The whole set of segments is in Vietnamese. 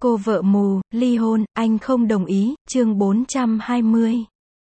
Cô vợ mù, ly hôn, anh không đồng ý, chương 420.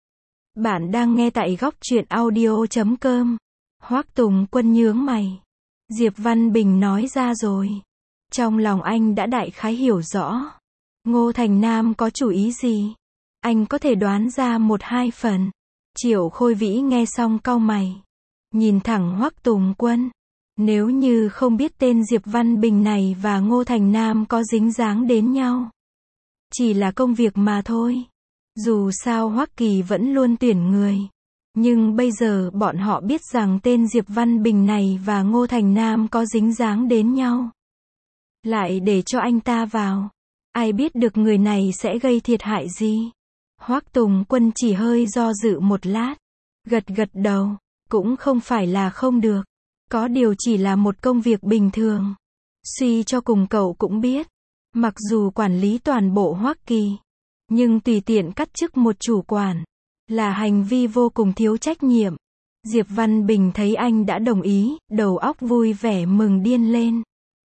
Bạn đang nghe tại góc truyện audio.com. Hoắc Tùng Quân nhướng mày. Diệp Văn Bình nói ra rồi. Trong lòng anh đã đại khái hiểu rõ. Ngô Thành Nam có chủ ý gì? Anh có thể đoán ra một hai phần. Triệu Khôi Vĩ nghe xong cau mày. Nhìn thẳng Hoắc Tùng Quân. Nếu như không biết tên Diệp Văn Bình này và Ngô Thành Nam có dính dáng đến nhau. Chỉ là công việc mà thôi. Dù sao Hoắc Kỳ vẫn luôn tuyển người. Nhưng bây giờ bọn họ biết rằng tên Diệp Văn Bình này và Ngô Thành Nam có dính dáng đến nhau. Lại để cho anh ta vào. Ai biết được người này sẽ gây thiệt hại gì. Hoắc Tùng Quân chỉ hơi do dự một lát. Gật gật đầu. Cũng không phải là không được. Có điều chỉ là một công việc bình thường. Suy cho cùng cậu cũng biết. Mặc dù quản lý toàn bộ Hoắc Kỳ. Nhưng tùy tiện cắt chức một chủ quản. Là hành vi vô cùng thiếu trách nhiệm. Diệp Văn Bình thấy anh đã đồng ý. Đầu óc vui vẻ mừng điên lên.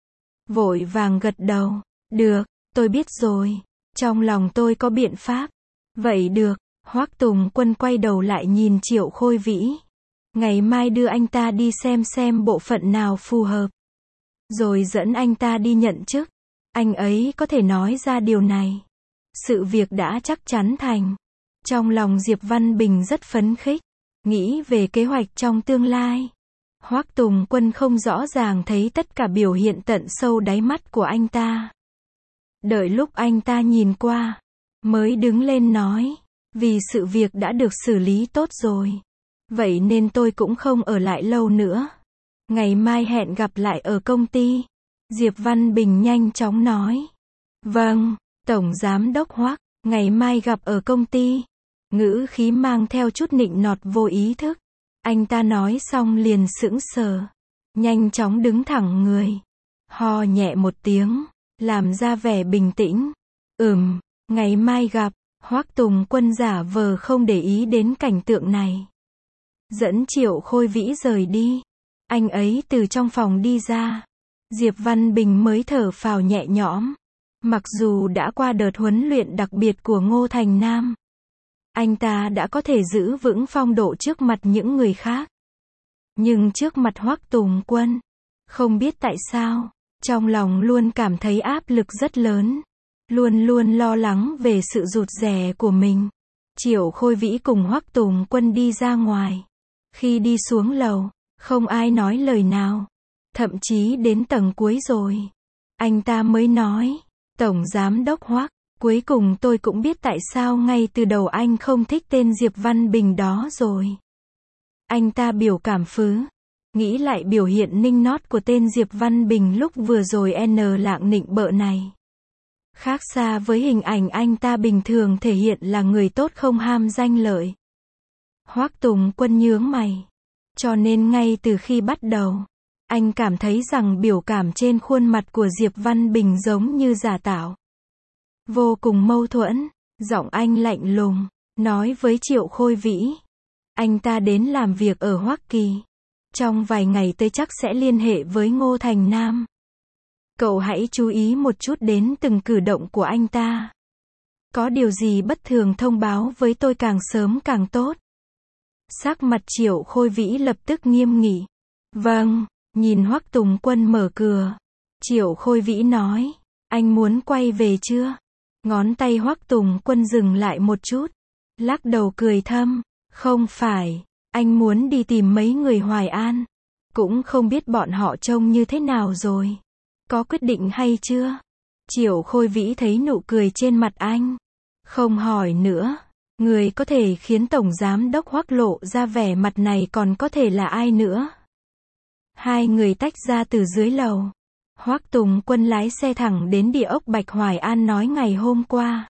Vội vàng gật đầu. Được, tôi biết rồi. Trong lòng tôi có biện pháp. Vậy được. Hoắc Tùng Quân quay đầu lại nhìn Triệu Khôi Vĩ. Ngày mai đưa anh ta đi xem bộ phận nào phù hợp. Rồi dẫn anh ta đi nhận chức. Anh ấy có thể nói ra điều này. Sự việc đã chắc chắn thành. Trong lòng Diệp Văn Bình rất phấn khích. Nghĩ về kế hoạch trong tương lai. Hoắc Tùng Quân không rõ ràng thấy tất cả biểu hiện tận sâu đáy mắt của anh ta. Đợi lúc anh ta nhìn qua. Mới đứng lên nói. Vì sự việc đã được xử lý tốt rồi. Vậy nên tôi cũng không ở lại lâu nữa. Ngày mai hẹn gặp lại ở công ty. Diệp Văn Bình nhanh chóng nói. Vâng, Tổng Giám đốc Hoắc, ngày mai gặp ở công ty. Ngữ khí mang theo chút nịnh nọt vô ý thức. Anh ta nói xong liền sững sờ. Nhanh chóng đứng thẳng người. Ho nhẹ một tiếng, làm ra vẻ bình tĩnh. Ngày mai gặp. Hoắc Tùng Quân giả vờ không để ý đến cảnh tượng này. Dẫn Triệu Khôi Vĩ rời đi. Anh ấy từ trong phòng đi ra. Diệp Văn Bình mới thở phào nhẹ nhõm. Mặc dù đã qua đợt huấn luyện đặc biệt của Ngô Thành Nam. Anh ta đã có thể giữ vững phong độ trước mặt những người khác. Nhưng trước mặt Hoắc Tùng Quân. Không biết tại sao. Trong lòng luôn cảm thấy áp lực rất lớn. Luôn luôn lo lắng về sự rụt rè của mình. Triệu Khôi Vĩ cùng Hoắc Tùng Quân đi ra ngoài. Khi đi xuống lầu, không ai nói lời nào. Thậm chí đến tầng cuối rồi. Anh ta mới nói. Tổng Giám đốc Hoắc, cuối cùng tôi cũng biết tại sao ngay từ đầu anh không thích tên Diệp Văn Bình đó rồi. Anh ta biểu cảm phứ. Nghĩ lại biểu hiện nịnh nót của tên Diệp Văn Bình lúc vừa rồi lạng nịnh bợ này. Khác xa với hình ảnh anh ta bình thường thể hiện là người tốt không ham danh lợi. Hoắc Tùng Quân nhướng mày. Cho nên ngay từ khi bắt đầu, anh cảm thấy rằng biểu cảm trên khuôn mặt của Diệp Văn Bình giống như giả tạo. Vô cùng mâu thuẫn, giọng anh lạnh lùng, nói với Triệu Khôi Vĩ. Anh ta đến làm việc ở Hoắc Kỳ. Trong vài ngày tới chắc sẽ liên hệ với Ngô Thành Nam. Cậu hãy chú ý một chút đến từng cử động của anh ta. Có điều gì bất thường thông báo với tôi càng sớm càng tốt. Sắc mặt Triệu Khôi Vĩ lập tức nghiêm nghị. Vâng, nhìn Hoắc Tùng Quân mở cửa. Triệu Khôi Vĩ nói. Anh muốn quay về chưa? Ngón tay Hoắc Tùng Quân dừng lại một chút. Lắc đầu cười thâm. Không phải, anh muốn đi tìm mấy người Hoài An. Cũng không biết bọn họ trông như thế nào rồi. Có quyết định hay chưa? Triệu Khôi Vĩ thấy nụ cười trên mặt anh. Không hỏi nữa. Người có thể khiến Tổng Giám đốc Hoắc lộ ra vẻ mặt này còn có thể là ai nữa? Hai người tách ra từ dưới lầu. Hoắc Tùng Quân lái xe thẳng đến địa ốc Bạch Hoài An nói ngày hôm qua.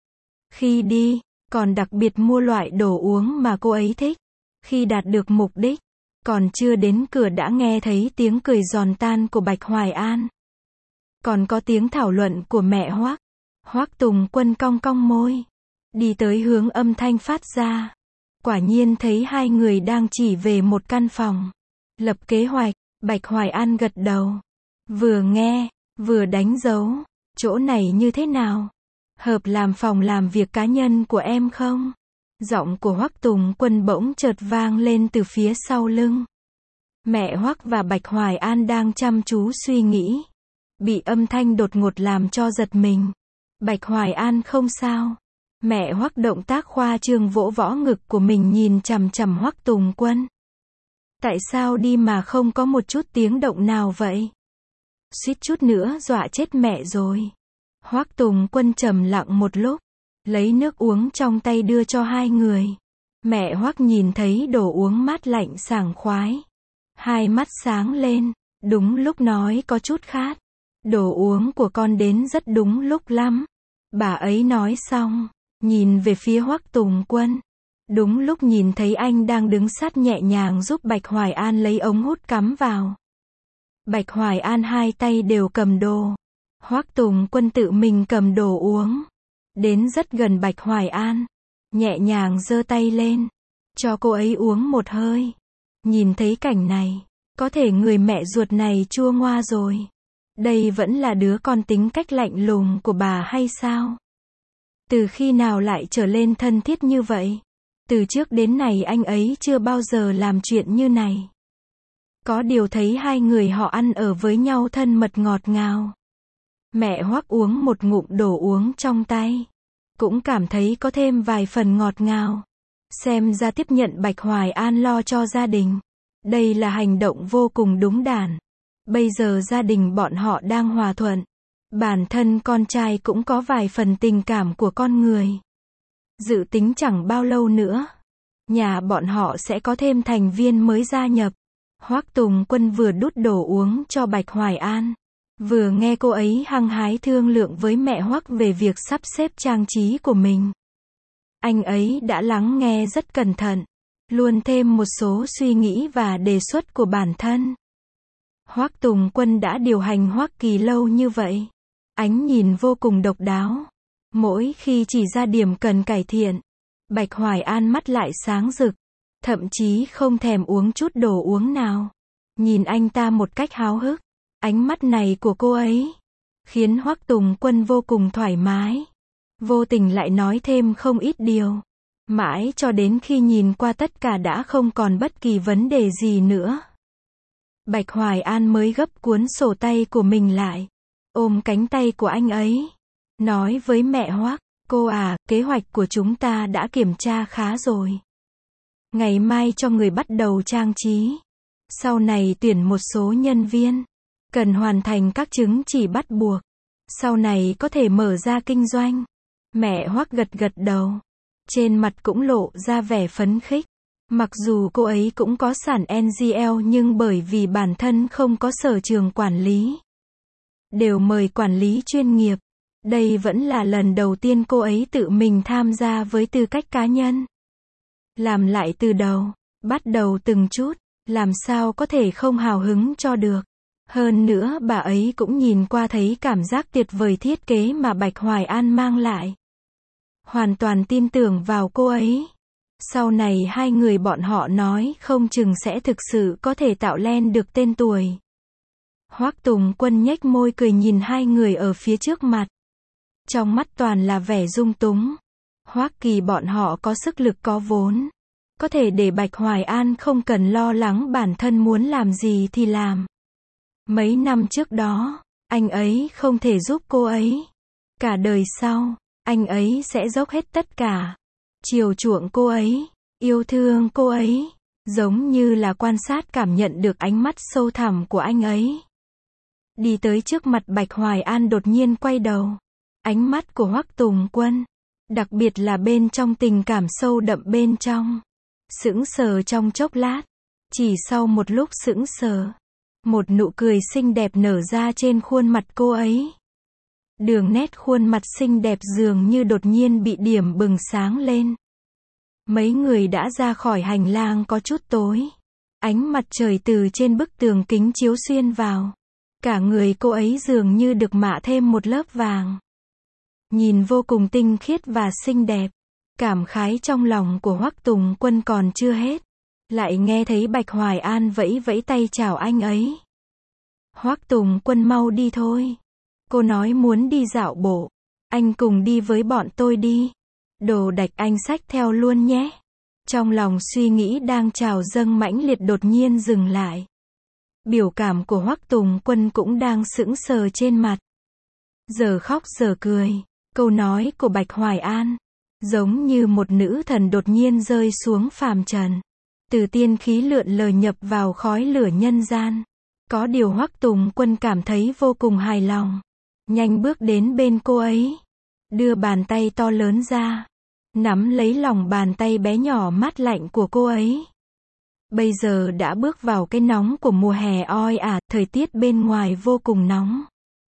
Khi đi, còn đặc biệt mua loại đồ uống mà cô ấy thích. Khi đạt được mục đích, còn chưa đến cửa đã nghe thấy tiếng cười giòn tan của Bạch Hoài An. Còn có tiếng thảo luận của mẹ Hoắc. Hoắc Tùng Quân cong cong môi. Đi tới hướng âm thanh phát ra. Quả nhiên thấy hai người đang chỉ về một căn phòng. Lập kế hoạch, Bạch Hoài An gật đầu. Vừa nghe, vừa đánh dấu. Chỗ này như thế nào? Hợp làm phòng làm việc cá nhân của em không? Giọng của Hoắc Tùng Quân bỗng chợt vang lên từ phía sau lưng. Mẹ Hoắc và Bạch Hoài An đang chăm chú suy nghĩ. Bị âm thanh đột ngột làm cho giật mình. Bạch Hoài An không sao. Mẹ Hoắc động tác khoa trương vỗ võ ngực của mình nhìn chằm chằm Hoắc Tùng Quân. Tại sao đi mà không có một chút tiếng động nào vậy? Suýt chút nữa dọa chết mẹ rồi. Hoắc Tùng Quân trầm lặng một lúc, lấy nước uống trong tay đưa cho hai người. Mẹ Hoắc nhìn thấy đồ uống mát lạnh sảng khoái. Hai mắt sáng lên, đúng lúc nói có chút khát. Đồ uống của con đến rất đúng lúc lắm. Bà ấy nói xong, nhìn về phía Hoắc Tùng Quân. Đúng lúc nhìn thấy anh đang đứng sát nhẹ nhàng giúp Bạch Hoài An lấy ống hút cắm vào. Bạch Hoài An hai tay đều cầm đồ. Hoắc Tùng Quân tự mình cầm đồ uống. Đến rất gần Bạch Hoài An. Nhẹ nhàng giơ tay lên. Cho cô ấy uống một hơi. Nhìn thấy cảnh này, có thể người mẹ ruột này chua ngoa rồi. Đây vẫn là đứa con tính cách lạnh lùng của bà hay sao? Từ khi nào lại trở lên thân thiết như vậy? Từ trước đến nay anh ấy chưa bao giờ làm chuyện như này. Có điều thấy hai người họ ăn ở với nhau thân mật ngọt ngào. Mẹ Hoắc uống một ngụm đồ uống trong tay. Cũng cảm thấy có thêm vài phần ngọt ngào. Xem ra tiếp nhận Bạch Hoài An lo cho gia đình. Đây là hành động vô cùng đúng đắn. Bây giờ gia đình bọn họ đang hòa thuận. Bản thân con trai cũng có vài phần tình cảm của con người. Dự tính chẳng bao lâu nữa, nhà bọn họ sẽ có thêm thành viên mới gia nhập. Hoắc Tùng Quân vừa đút đồ uống cho Bạch Hoài An, vừa nghe cô ấy hăng hái thương lượng với mẹ Hoắc về việc sắp xếp trang trí của mình. Anh ấy đã lắng nghe rất cẩn thận, luôn thêm một số suy nghĩ và đề xuất của bản thân. Hoắc Tùng Quân đã điều hành Hoắc Kỳ lâu như vậy. Ánh nhìn vô cùng độc đáo. Mỗi khi chỉ ra điểm cần cải thiện, Bạch Hoài An mắt lại sáng rực. Thậm chí không thèm uống chút đồ uống nào. Nhìn anh ta một cách háo hức. Ánh mắt này của cô ấy khiến Hoắc Tùng Quân vô cùng thoải mái. Vô tình lại nói thêm không ít điều. Mãi cho đến khi nhìn qua tất cả đã không còn bất kỳ vấn đề gì nữa. Bạch Hoài An mới gấp cuốn sổ tay của mình lại. Ôm cánh tay của anh ấy. Nói với mẹ Hoắc, cô à, kế hoạch của chúng ta đã kiểm tra khá rồi. Ngày mai cho người bắt đầu trang trí. Sau này tuyển một số nhân viên. Cần hoàn thành các chứng chỉ bắt buộc. Sau này có thể mở ra kinh doanh. Mẹ Hoắc gật gật đầu. Trên mặt cũng lộ ra vẻ phấn khích. Mặc dù cô ấy cũng có sản NGL nhưng bởi vì bản thân không có sở trường quản lý. Đều mời quản lý chuyên nghiệp. Đây vẫn là lần đầu tiên cô ấy tự mình tham gia với tư cách cá nhân. Làm lại từ đầu, bắt đầu từng chút, làm sao có thể không hào hứng cho được. Hơn nữa bà ấy cũng nhìn qua thấy cảm giác tuyệt vời thiết kế mà Bạch Hoài An mang lại. Hoàn toàn tin tưởng vào cô ấy. Sau này hai người bọn họ nói không chừng sẽ thực sự có thể tạo lên được tên tuổi. Hoắc Tùng Quân nhếch môi cười nhìn hai người ở phía trước mặt. Trong mắt toàn là vẻ dung túng. Hoắc Kỳ bọn họ có sức lực có vốn. Có thể để Bạch Hoài An không cần lo lắng bản thân muốn làm gì thì làm. Mấy năm trước đó, anh ấy không thể giúp cô ấy. Cả đời sau, anh ấy sẽ dốc hết tất cả. Chiều chuộng cô ấy, yêu thương cô ấy. Giống như là quan sát cảm nhận được ánh mắt sâu thẳm của anh ấy. Đi tới trước mặt Bạch Hoài An đột nhiên quay đầu. Ánh mắt của Hoắc Tùng Quân, đặc biệt là bên trong tình cảm sâu đậm bên trong. Sững sờ trong chốc lát. Chỉ sau một lúc sững sờ, một nụ cười xinh đẹp nở ra trên khuôn mặt cô ấy. Đường nét khuôn mặt xinh đẹp dường như đột nhiên bị điểm bừng sáng lên. Mấy người đã ra khỏi hành lang có chút tối. Ánh mặt trời từ trên bức tường kính chiếu xuyên vào. Cả người cô ấy dường như được mạ thêm một lớp vàng. Nhìn vô cùng tinh khiết và xinh đẹp. Cảm khái trong lòng của Hoắc Tùng Quân còn chưa hết. Lại nghe thấy Bạch Hoài An vẫy vẫy tay chào anh ấy. Hoắc Tùng Quân mau đi thôi. Cô nói muốn đi dạo bộ. Anh cùng đi với bọn tôi đi. Đồ đạc anh xách theo luôn nhé. Trong lòng suy nghĩ đang trào dâng mãnh liệt đột nhiên dừng lại. Biểu cảm của Hoắc Tùng Quân cũng đang sững sờ trên mặt. Giờ khóc giờ cười. Câu nói của Bạch Hoài An, giống như một nữ thần đột nhiên rơi xuống phàm trần. Từ tiên khí lượn lờ nhập vào khói lửa nhân gian. Có điều Hoắc Tùng Quân cảm thấy vô cùng hài lòng. Nhanh bước đến bên cô ấy. Đưa bàn tay to lớn ra. Nắm lấy lòng bàn tay bé nhỏ mát lạnh của cô ấy. Bây giờ đã bước vào cái nóng của mùa hè oi ả, thời tiết bên ngoài vô cùng nóng.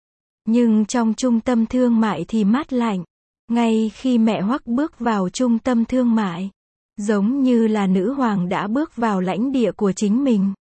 Nhưng trong trung tâm thương mại thì mát lạnh. Ngay khi mẹ Hoắc bước vào trung tâm thương mại, giống như là nữ hoàng đã bước vào lãnh địa của chính mình.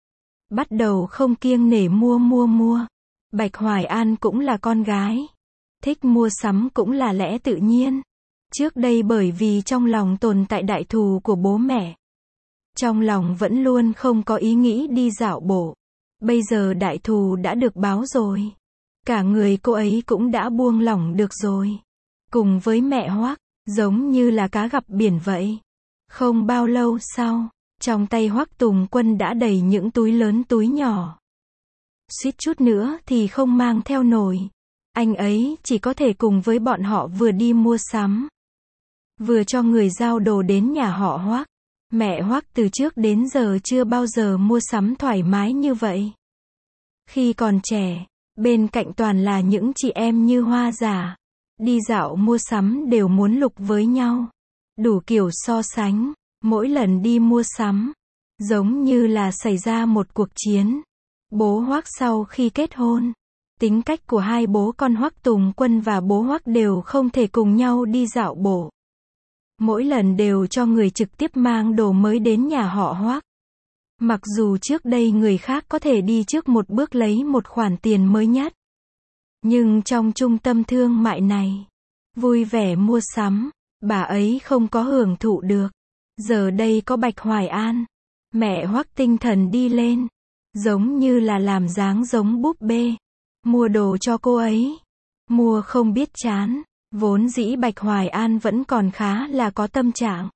Bắt đầu không kiêng nể mua. Bạch Hoài An cũng là con gái. Thích mua sắm cũng là lẽ tự nhiên. Trước đây bởi vì trong lòng tồn tại đại thù của bố mẹ. Trong lòng vẫn luôn không có ý nghĩ đi dạo bộ. Bây giờ đại thù đã được báo rồi. Cả người cô ấy cũng đã buông lỏng được rồi. Cùng với mẹ Hoắc, giống như là cá gặp biển vậy. Không bao lâu sau, trong tay Hoắc Tùng Quân đã đầy những túi lớn túi nhỏ. Suýt chút nữa thì không mang theo nổi. Anh ấy chỉ có thể cùng với bọn họ vừa đi mua sắm, vừa cho người giao đồ đến nhà họ Hoắc. Mẹ Hoắc từ trước đến giờ chưa bao giờ mua sắm thoải mái như vậy. Khi còn trẻ, bên cạnh toàn là những chị em như hoa giả. Đi dạo mua sắm đều muốn lục với nhau. Đủ kiểu so sánh. Mỗi lần đi mua sắm, giống như là xảy ra một cuộc chiến. Bố Hoắc sau khi kết hôn, tính cách của hai bố con Hoắc Tùng Quân và bố Hoắc đều không thể cùng nhau đi dạo bộ. Mỗi lần đều cho người trực tiếp mang đồ mới đến nhà họ Hoắc. Mặc dù trước đây người khác có thể đi trước một bước lấy một khoản tiền mới nhất. Nhưng trong trung tâm thương mại này, vui vẻ mua sắm, bà ấy không có hưởng thụ được. Giờ đây có Bạch Hoài An, mẹ Hoắc tinh thần đi lên, giống như là làm dáng giống búp bê, mua đồ cho cô ấy, mua không biết chán. Vốn dĩ Bạch Hoài An vẫn còn khá là có tâm trạng,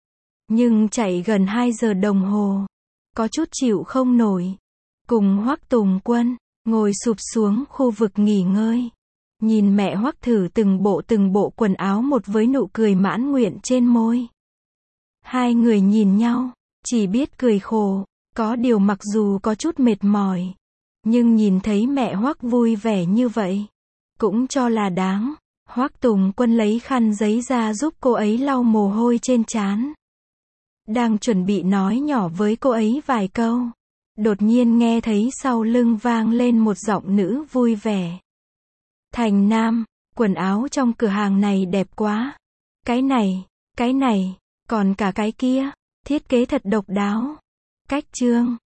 nhưng chạy gần 2 giờ đồng hồ, có chút chịu không nổi. Cùng Hoắc Tùng Quân ngồi sụp xuống khu vực nghỉ ngơi, nhìn mẹ Hoắc thử từng bộ quần áo một với nụ cười mãn nguyện trên môi. Hai người nhìn nhau, chỉ biết cười khổ. Có điều mặc dù có chút mệt mỏi, nhưng nhìn thấy mẹ Hoắc vui vẻ như vậy, cũng cho là đáng. Hoắc Tùng Quân lấy khăn giấy ra giúp cô ấy lau mồ hôi trên trán. Đang chuẩn bị nói nhỏ với cô ấy vài câu, đột nhiên nghe thấy sau lưng vang lên một giọng nữ vui vẻ. Thành Nam, quần áo trong cửa hàng này đẹp quá. Cái này, còn cả cái kia, thiết kế thật độc đáo. Cách trương,